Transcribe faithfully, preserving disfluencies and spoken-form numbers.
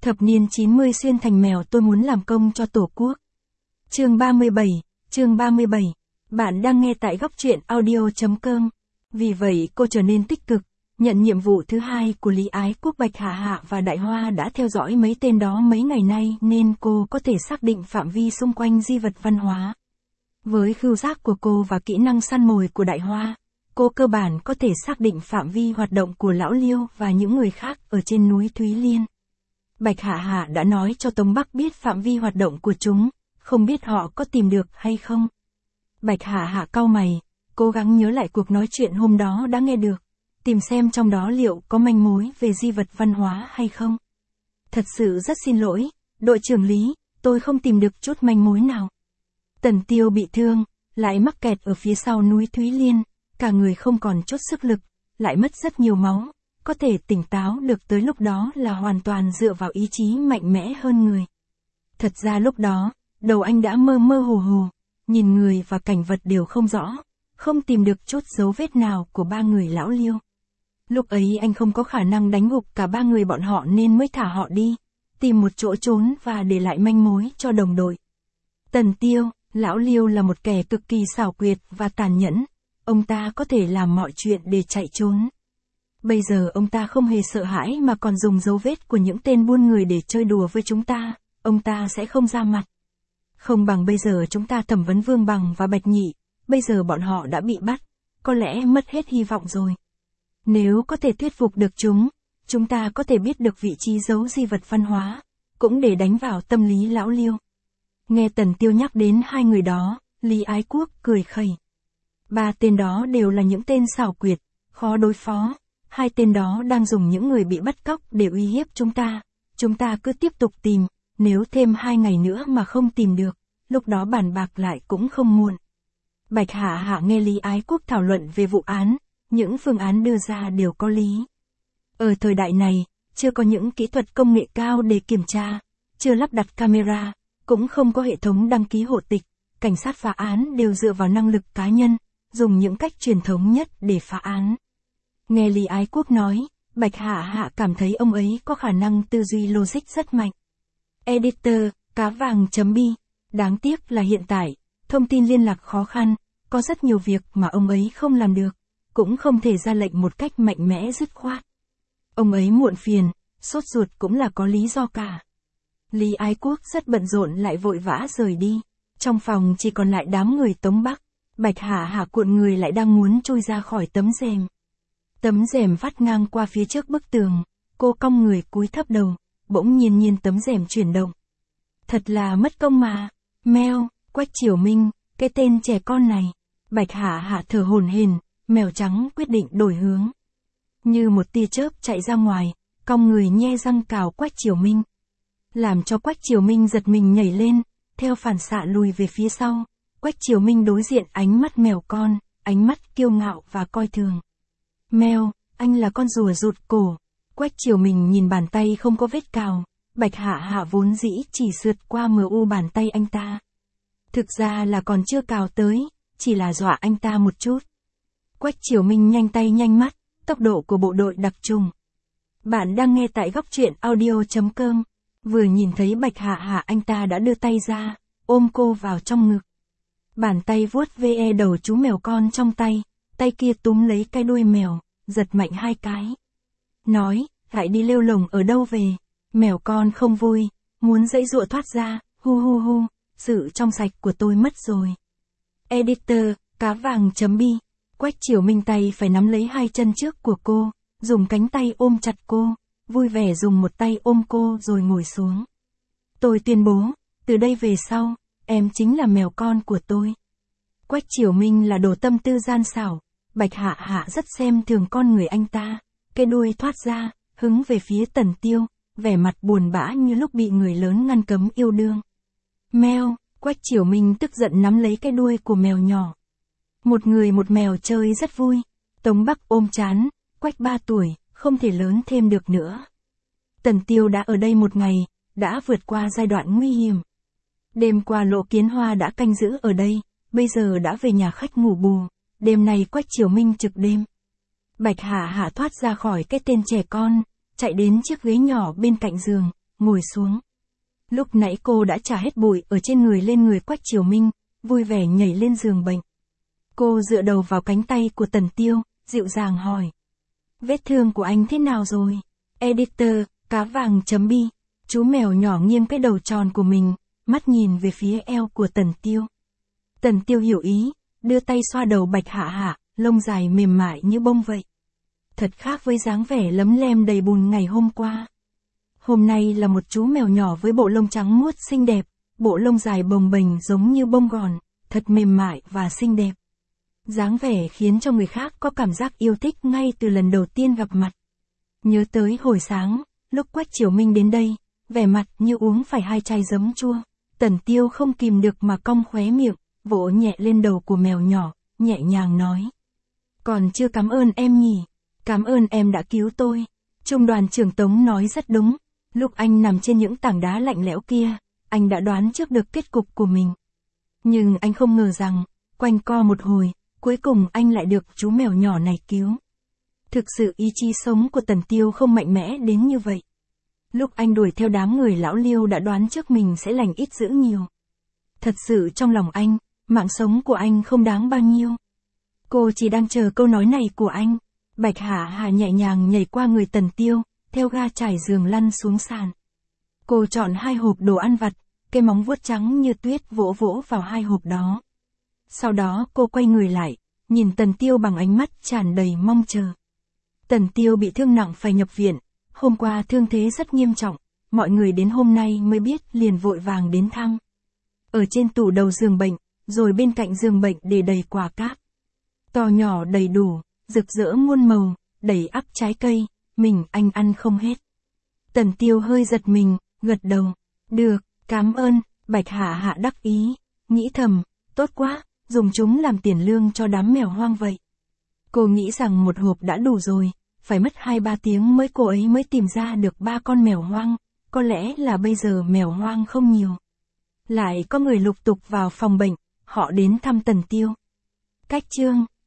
Thập niên chín mươi xuyên thành mèo tôi muốn làm công cho Tổ quốc. Chương ba mươi bảy, chương ba mươi bảy. Bạn đang nghe tại góc truyện audio.com. Vì vậy cô trở nên tích cực, nhận nhiệm vụ thứ hai của Lý Ái Quốc. Bạch Hạ Hạ và Đại Hoa đã theo dõi mấy tên đó mấy ngày nay nên cô có thể xác định phạm vi xung quanh di vật văn hóa. Với khứu giác của cô và kỹ năng săn mồi của Đại Hoa, cô cơ bản có thể xác định phạm vi hoạt động của Lão Liêu và những người khác ở trên núi Thúy Liên. Bạch Hạ Hạ đã nói cho Tống Bắc biết phạm vi hoạt động của chúng, không biết họ có tìm được hay không. Bạch Hạ Hạ cau mày, cố gắng nhớ lại cuộc nói chuyện hôm đó đã nghe được, tìm xem trong đó liệu có manh mối về di vật văn hóa hay không. Thật sự rất xin lỗi, đội trưởng Lý, tôi không tìm được chút manh mối nào. Tần Tiêu bị thương, lại mắc kẹt ở phía sau núi Thúy Liên, cả người không còn chút sức lực, lại mất rất nhiều máu, có thể tỉnh táo được tới lúc đó là hoàn toàn dựa vào ý chí mạnh mẽ hơn người. Thật ra lúc đó, đầu anh đã mơ mơ hồ hồ, nhìn người và cảnh vật đều không rõ, không tìm được chút dấu vết nào của ba người Lão Liêu. Lúc ấy anh không có khả năng đánh gục cả ba người bọn họ nên mới thả họ đi, tìm một chỗ trốn và để lại manh mối cho đồng đội. Tần Tiêu, Lão Liêu là một kẻ cực kỳ xảo quyệt và tàn nhẫn, ông ta có thể làm mọi chuyện để chạy trốn. Bây giờ ông ta không hề sợ hãi mà còn dùng dấu vết của những tên buôn người để chơi đùa với chúng ta, ông ta sẽ không ra mặt. Không bằng bây giờ chúng ta thẩm vấn Vương Bằng và Bạch Nhị, bây giờ bọn họ đã bị bắt, có lẽ mất hết hy vọng rồi. Nếu có thể thuyết phục được chúng, chúng ta có thể biết được vị trí giấu di vật văn hóa, cũng để đánh vào tâm lý Lão Liêu. Nghe Tần Tiêu nhắc đến hai người đó, Lý Ái Quốc cười khẩy. Ba tên đó đều là những tên xảo quyệt, khó đối phó. Hai tên đó đang dùng những người bị bắt cóc để uy hiếp chúng ta. Chúng ta cứ tiếp tục tìm, nếu thêm hai ngày nữa mà không tìm được, lúc đó bàn bạc lại cũng không muộn. Bạch Hạ Hạ nghe Lý Ái Quốc thảo luận về vụ án, những phương án đưa ra đều có lý. Ở thời đại này, chưa có những kỹ thuật công nghệ cao để kiểm tra, chưa lắp đặt camera, cũng không có hệ thống đăng ký hộ tịch, cảnh sát phá án đều dựa vào năng lực cá nhân, dùng những cách truyền thống nhất để phá án. Nghe Lý Ái Quốc nói, Bạch Hạ Hạ cảm thấy ông ấy có khả năng tư duy logic rất mạnh. Editor, cá vàng.bi. Đáng tiếc là hiện tại, thông tin liên lạc khó khăn, có rất nhiều việc mà ông ấy không làm được, cũng không thể ra lệnh một cách mạnh mẽ dứt khoát. Ông ấy muộn phiền, sốt ruột cũng là có lý do cả. Lý Ái Quốc rất bận rộn lại vội vã rời đi. Trong phòng chỉ còn lại đám người Tống Bắc. Bạch Hạ Hạ cuộn người lại đang muốn chui ra khỏi tấm rèm. Tấm rèm vắt ngang qua phía trước bức tường, cô cong người cúi thấp đầu, bỗng nhiên nhiên tấm rèm chuyển động. Thật là mất công mà. Mèo, Quách Triều Minh, cái tên trẻ con này. Bạch Hạ Hạ thở hổn hển, mèo trắng quyết định đổi hướng. Như một tia chớp chạy ra ngoài, cong người nhe răng cào Quách Triều Minh. Làm cho Quách Triều Minh giật mình nhảy lên, theo phản xạ lùi về phía sau. Quách Triều Minh đối diện ánh mắt mèo con, ánh mắt kiêu ngạo và coi thường. Mèo, anh là con rùa rụt cổ. Quách Triều Minh nhìn bàn tay không có vết cào, Bạch Hạ Hạ vốn dĩ chỉ sượt qua mờ u bàn tay anh ta. Thực ra là còn chưa cào tới, chỉ là dọa anh ta một chút. Quách Triều Minh nhanh tay nhanh mắt, tốc độ của bộ đội đặc trùng. Bạn đang nghe tại góc truyện audio.com. Vừa nhìn thấy Bạch Hạ Hạ anh ta đã đưa tay ra, ôm cô vào trong ngực. Bàn tay vuốt ve đầu chú mèo con trong tay, tay kia túm lấy cái đuôi mèo, giật mạnh hai cái. Nói, lại đi lêu lồng ở đâu về, mèo con không vui, muốn giãy giụa thoát ra, hu hu hu, sự trong sạch của tôi mất rồi. Editor, cá vàng.bi. Quách Triều Minh tay phải nắm lấy hai chân trước của cô, dùng cánh tay ôm chặt cô, vui vẻ dùng một tay ôm cô rồi ngồi xuống. Tôi tuyên bố, từ đây về sau, em chính là mèo con của tôi. Quách Triều Minh là đồ tâm tư gian xảo, Bạch Hạ Hạ rất xem thường con người anh ta, cái đuôi thoát ra, hứng về phía Tần Tiêu, vẻ mặt buồn bã như lúc bị người lớn ngăn cấm yêu đương. Mèo, Quách Triều Minh tức giận nắm lấy cái đuôi của mèo nhỏ. Một người một mèo chơi rất vui. Tống Bắc ôm chán, Quách ba tuổi, không thể lớn thêm được nữa. Tần Tiêu đã ở đây một ngày, đã vượt qua giai đoạn nguy hiểm. Đêm qua Lộ Kiến Hoa đã canh giữ ở đây, bây giờ đã về nhà khách ngủ bù, đêm nay Quách Triều Minh trực đêm. Bạch Hạ Hạ thoát ra khỏi cái tên trẻ con, chạy đến chiếc ghế nhỏ bên cạnh giường, ngồi xuống. Lúc nãy cô đã trả hết bụi ở trên người lên người Quách Triều Minh, vui vẻ nhảy lên giường bệnh. Cô dựa đầu vào cánh tay của Tần Tiêu, dịu dàng hỏi. Vết thương của anh thế nào rồi? Editor, cá vàng.bi. Chú mèo nhỏ nghiêng cái đầu tròn của mình, mắt nhìn về phía eo của Tần Tiêu. Tần Tiêu hiểu ý, đưa tay xoa đầu Bạch Hạ Hạ, lông dài mềm mại như bông vậy. Thật khác với dáng vẻ lấm lem đầy bùn ngày hôm qua. Hôm nay là một chú mèo nhỏ với bộ lông trắng muốt xinh đẹp, bộ lông dài bồng bềnh giống như bông gòn, thật mềm mại và xinh đẹp. Dáng vẻ khiến cho người khác có cảm giác yêu thích ngay từ lần đầu tiên gặp mặt. Nhớ tới hồi sáng, lúc Quách Triều Minh đến đây, vẻ mặt như uống phải hai chai giấm chua. Tần Tiêu không kìm được mà cong khóe miệng, vỗ nhẹ lên đầu của mèo nhỏ, nhẹ nhàng nói. Còn chưa cảm ơn em nhỉ, cảm ơn em đã cứu tôi. Trung đoàn trưởng Tống nói rất đúng, lúc anh nằm trên những tảng đá lạnh lẽo kia, anh đã đoán trước được kết cục của mình. Nhưng anh không ngờ rằng, quanh co một hồi, cuối cùng anh lại được chú mèo nhỏ này cứu. Thực sự ý chí sống của Tần Tiêu không mạnh mẽ đến như vậy. Lúc anh đuổi theo đám người lão Liêu đã đoán trước mình sẽ lành ít dữ nhiều. Thật sự trong lòng anh, mạng sống của anh không đáng bao nhiêu. Cô chỉ đang chờ câu nói này của anh. Bạch Hạ Hạ nhẹ nhàng nhảy qua người Tần Tiêu, theo ga trải giường lăn xuống sàn. Cô chọn hai hộp đồ ăn vặt, cái móng vuốt trắng như tuyết vỗ vỗ vào hai hộp đó. Sau đó cô quay người lại, nhìn Tần Tiêu bằng ánh mắt tràn đầy mong chờ. Tần Tiêu bị thương nặng phải nhập viện, hôm qua thương thế rất nghiêm trọng, mọi người đến hôm nay mới biết liền vội vàng đến thăm. Ở trên tủ đầu giường bệnh, rồi bên cạnh giường bệnh để đầy quà cáp. To nhỏ đầy đủ, rực rỡ muôn màu, đầy ắp trái cây, mình anh ăn không hết. Tần Tiêu hơi giật mình, gật đầu. Được, cảm ơn, Bạch Hạ Hạ đắc ý, nghĩ thầm, tốt quá, dùng chúng làm tiền lương cho đám mèo hoang vậy. Cô nghĩ rằng một hộp đã đủ rồi, phải mất hai ba tiếng mới cô ấy mới tìm ra được ba con mèo hoang, có lẽ là bây giờ mèo hoang không nhiều. Lại có người lục tục vào phòng bệnh, họ đến thăm Tần Tiêu. Cách chương